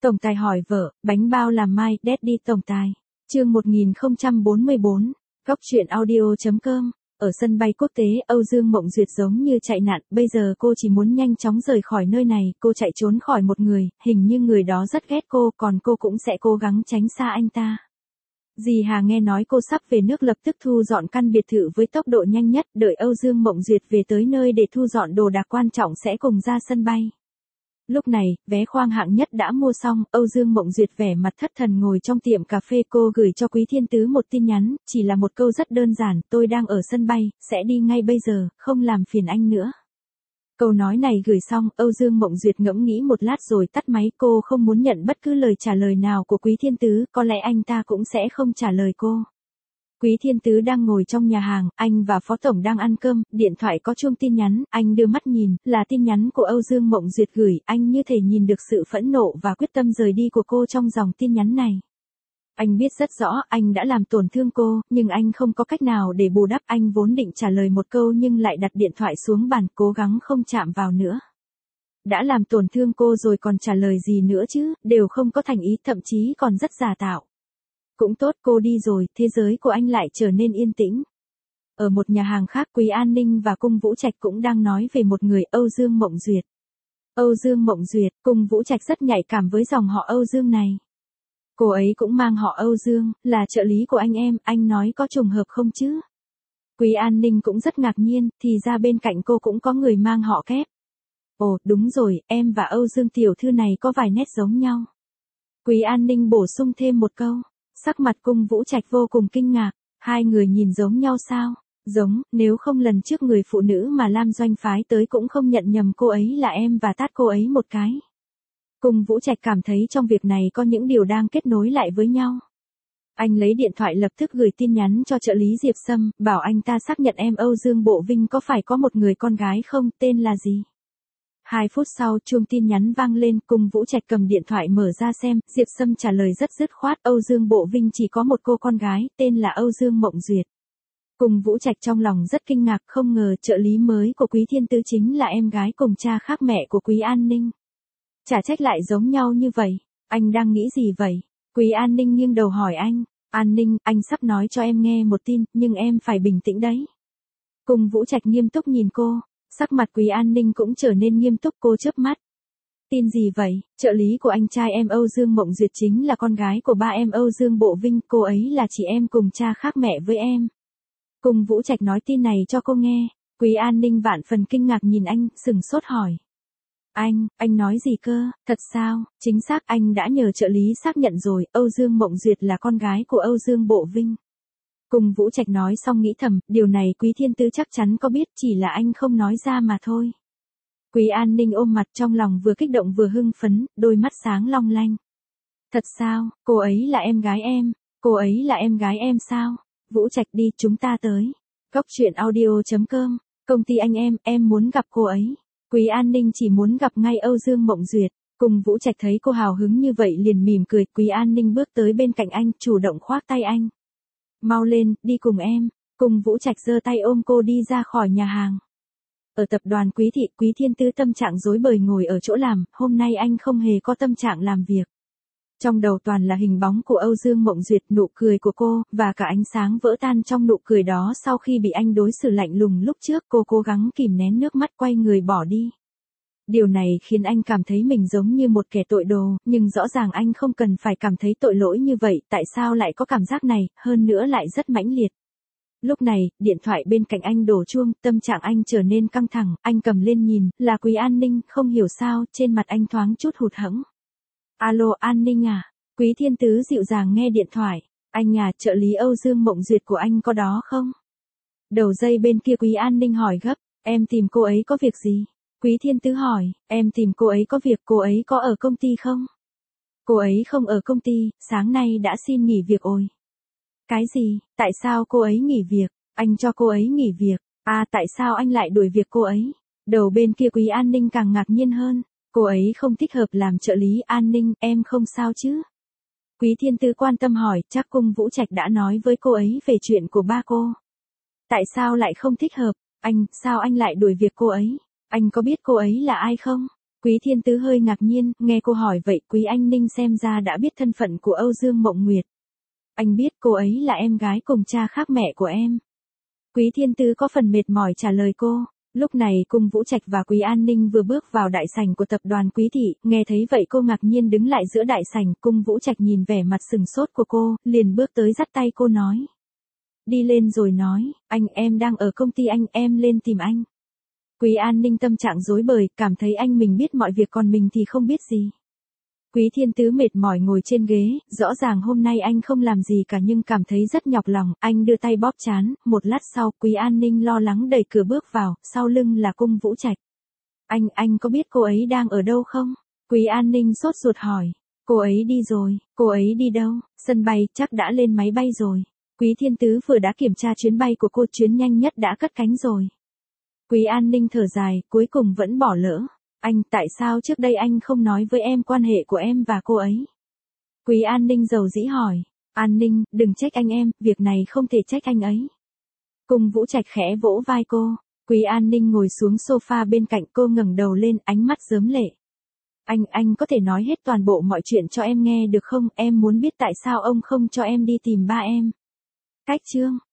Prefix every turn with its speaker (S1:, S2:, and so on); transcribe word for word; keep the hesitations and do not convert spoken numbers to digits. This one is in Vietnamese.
S1: Tổng tài hỏi vợ, bánh bao làm mai, Daddy tổng tài. Chương một nghìn không trăm bốn mươi bốn, Góc truyện audio chấm com. Ở sân bay quốc tế, Âu Dương Mộng Duyệt giống như chạy nạn, bây giờ cô chỉ muốn nhanh chóng rời khỏi nơi này, cô chạy trốn khỏi một người, hình như người đó rất ghét cô, còn cô cũng sẽ cố gắng tránh xa anh ta. Dì Hà nghe nói cô sắp về nước lập tức thu dọn căn biệt thự với tốc độ nhanh nhất, đợi Âu Dương Mộng Duyệt về tới nơi để thu dọn đồ đạc quan trọng sẽ cùng ra sân bay. Lúc này, vé khoang hạng nhất đã mua xong, Âu Dương Mộng Duyệt vẻ mặt thất thần ngồi trong tiệm cà phê, cô gửi cho Quý Thiên Tứ một tin nhắn, chỉ là một câu rất đơn giản, tôi đang ở sân bay, sẽ đi ngay bây giờ, không làm phiền anh nữa. Câu nói này gửi xong, Âu Dương Mộng Duyệt ngẫm nghĩ một lát rồi tắt máy, cô không muốn nhận bất cứ lời trả lời nào của Quý Thiên Tứ, có lẽ anh ta cũng sẽ không trả lời cô. Quý Thiên Tứ đang ngồi trong nhà hàng, anh và Phó Tổng đang ăn cơm, điện thoại có chuông tin nhắn, anh đưa mắt nhìn, là tin nhắn của Âu Dương Mộng Duyệt gửi, anh như thể nhìn được sự phẫn nộ và quyết tâm rời đi của cô trong dòng tin nhắn này. Anh biết rất rõ, anh đã làm tổn thương cô, nhưng anh không có cách nào để bù đắp, anh vốn định trả lời một câu nhưng lại đặt điện thoại xuống bàn, cố gắng không chạm vào nữa. Đã làm tổn thương cô rồi còn trả lời gì nữa chứ, đều không có thành ý, thậm chí còn rất giả tạo. Cũng tốt, cô đi rồi, thế giới của anh lại trở nên yên tĩnh. Ở một nhà hàng khác, Quý An Ninh và Cung Vũ Trạch cũng đang nói về một người, Âu Dương Mộng Duyệt. Âu Dương Mộng Duyệt, Cung Vũ Trạch rất nhạy cảm với dòng họ Âu Dương này. Cô ấy cũng mang họ Âu Dương, là trợ lý của anh em, anh nói có trùng hợp không chứ? Quý An Ninh cũng rất ngạc nhiên, thì ra bên cạnh cô cũng có người mang họ Kép. Ồ, đúng rồi, em và Âu Dương tiểu thư này có vài nét giống nhau. Quý An Ninh bổ sung thêm một câu. Sắc mặt Cung Vũ Trạch vô cùng kinh ngạc, hai người nhìn giống nhau sao? Giống, nếu không lần trước người phụ nữ mà Lam Doanh phái tới cũng không nhận nhầm cô ấy là em và tát cô ấy một cái. Cung Vũ Trạch cảm thấy trong việc này có những điều đang kết nối lại với nhau. Anh lấy điện thoại lập tức gửi tin nhắn cho trợ lý Diệp Sâm, bảo anh ta xác nhận em Âu Dương Bộ Vinh có phải có một người con gái không, tên là gì? Hai phút sau, chuông tin nhắn vang lên, Cung Vũ Trạch cầm điện thoại mở ra xem, Diệp Sâm trả lời rất dứt khoát, Âu Dương Bộ Vinh chỉ có một cô con gái, tên là Âu Dương Mộng Duyệt. Cung Vũ Trạch trong lòng rất kinh ngạc, không ngờ trợ lý mới của Quý Thiên Tứ chính là em gái cùng cha khác mẹ của Quý An Ninh. Chả trách lại giống nhau như vậy, anh đang nghĩ gì vậy? Quý An Ninh nghiêng đầu hỏi anh, An Ninh, anh sắp nói cho em nghe một tin, nhưng em phải bình tĩnh đấy. Cung Vũ Trạch nghiêm túc nhìn cô. Sắc mặt Quý An Ninh cũng trở nên nghiêm túc, cô chớp mắt. Tin gì vậy? Trợ lý của anh trai em Âu Dương Mộng Duyệt chính là con gái của ba em Âu Dương Bộ Vinh, cô ấy là chị em cùng cha khác mẹ với em. Cung Vũ Trạch nói tin này cho cô nghe. Quý An Ninh vạn phần kinh ngạc nhìn anh, sừng sốt hỏi. Anh, anh nói gì cơ? Thật sao? Chính xác, anh đã nhờ trợ lý xác nhận rồi, Âu Dương Mộng Duyệt là con gái của Âu Dương Bộ Vinh. Cung Vũ Trạch nói xong nghĩ thầm, điều này Quý Thiên Tứ chắc chắn có biết, chỉ là anh không nói ra mà thôi. Quý An Ninh ôm mặt trong lòng vừa kích động vừa hưng phấn, đôi mắt sáng long lanh. Thật sao, cô ấy là em gái em, cô ấy là em gái em sao? Vũ Trạch đi, chúng ta tới. Góc truyện audio chấm com, công ty anh em, em muốn gặp cô ấy. Quý An Ninh chỉ muốn gặp ngay Âu Dương Mộng Duyệt. Cung Vũ Trạch thấy cô hào hứng như vậy liền mỉm cười, Quý An Ninh bước tới bên cạnh anh, chủ động khoác tay anh. Mau lên, đi cùng em. Cung Vũ Trạch giơ tay ôm cô đi ra khỏi nhà hàng. Ở tập đoàn Quý Thị, Quý Thiên Tứ tâm trạng rối bời ngồi ở chỗ làm, hôm nay anh không hề có tâm trạng làm việc. Trong đầu toàn là hình bóng của Âu Dương Mộng Duyệt, nụ cười của cô, và cả ánh sáng vỡ tan trong nụ cười đó sau khi bị anh đối xử lạnh lùng lúc trước, cô cố gắng kìm nén nước mắt quay người bỏ đi. Điều này khiến anh cảm thấy mình giống như một kẻ tội đồ, nhưng rõ ràng anh không cần phải cảm thấy tội lỗi như vậy, tại sao lại có cảm giác này, hơn nữa lại rất mãnh liệt. Lúc này, điện thoại bên cạnh anh đổ chuông, tâm trạng anh trở nên căng thẳng, anh cầm lên nhìn, là Quý An Ninh, không hiểu sao, trên mặt anh thoáng chút hụt hẫng. Alo, An Ninh à? Quý Thiên Tứ dịu dàng nghe điện thoại, anh à, trợ lý Âu Dương Mộng Duyệt của anh có đó không? Đầu dây bên kia Quý An Ninh hỏi gấp, em tìm cô ấy có việc gì? Quý Thiên Tứ hỏi, em tìm cô ấy có việc, cô ấy có ở công ty không? Cô ấy không ở công ty, sáng nay đã xin nghỉ việc rồi. Cái gì, tại sao cô ấy nghỉ việc? Anh cho cô ấy nghỉ việc, à tại sao anh lại đuổi việc cô ấy? Đầu bên kia Quý An Ninh càng ngạc nhiên hơn, cô ấy không thích hợp làm trợ lý. An Ninh, em không sao chứ? Quý Thiên Tứ quan tâm hỏi, chắc Cung Vũ Trạch đã nói với cô ấy về chuyện của ba cô. Tại sao lại không thích hợp? Anh, sao anh lại đuổi việc cô ấy? Anh có biết cô ấy là ai không? Quý Thiên Tứ hơi ngạc nhiên, nghe cô hỏi vậy Quý Anh Ninh xem ra đã biết thân phận của Âu Dương Mộng Nguyệt. Anh biết cô ấy là em gái cùng cha khác mẹ của em. Quý Thiên Tứ có phần mệt mỏi trả lời cô. Lúc này Cung Vũ Trạch và Quý An Ninh vừa bước vào đại sảnh của tập đoàn Quý Thị, nghe thấy vậy cô ngạc nhiên đứng lại giữa đại sảnh, Cung Vũ Trạch nhìn vẻ mặt sừng sốt của cô, liền bước tới dắt tay cô nói. Đi lên rồi nói, anh em đang ở công ty anh, em lên tìm anh. Quý An Ninh tâm trạng rối bời, cảm thấy anh mình biết mọi việc còn mình thì không biết gì. Quý Thiên Tứ mệt mỏi ngồi trên ghế, rõ ràng hôm nay anh không làm gì cả nhưng cảm thấy rất nhọc lòng, anh đưa tay bóp trán, một lát sau Quý An Ninh lo lắng đẩy cửa bước vào, sau lưng là Cung Vũ Trạch. Anh, anh có biết cô ấy đang ở đâu không? Quý An Ninh sốt ruột hỏi. Cô ấy đi rồi, cô ấy đi đâu? Sân bay, chắc đã lên máy bay rồi. Quý Thiên Tứ vừa đã kiểm tra chuyến bay của cô, chuyến nhanh nhất đã cất cánh rồi. Quý An Ninh thở dài, cuối cùng vẫn bỏ lỡ. Anh, tại sao trước đây anh không nói với em quan hệ của em và cô ấy? Quý An Ninh dầu dĩ hỏi. An Ninh, đừng trách anh em, việc này không thể trách anh ấy. Cung Vũ Trạch khẽ vỗ vai cô. Quý An Ninh ngồi xuống sofa bên cạnh, cô ngẩng đầu lên, ánh mắt rớm lệ. Anh, anh có thể nói hết toàn bộ mọi chuyện cho em nghe được không? Em muốn biết tại sao ông không cho em đi tìm ba em. Cách chương.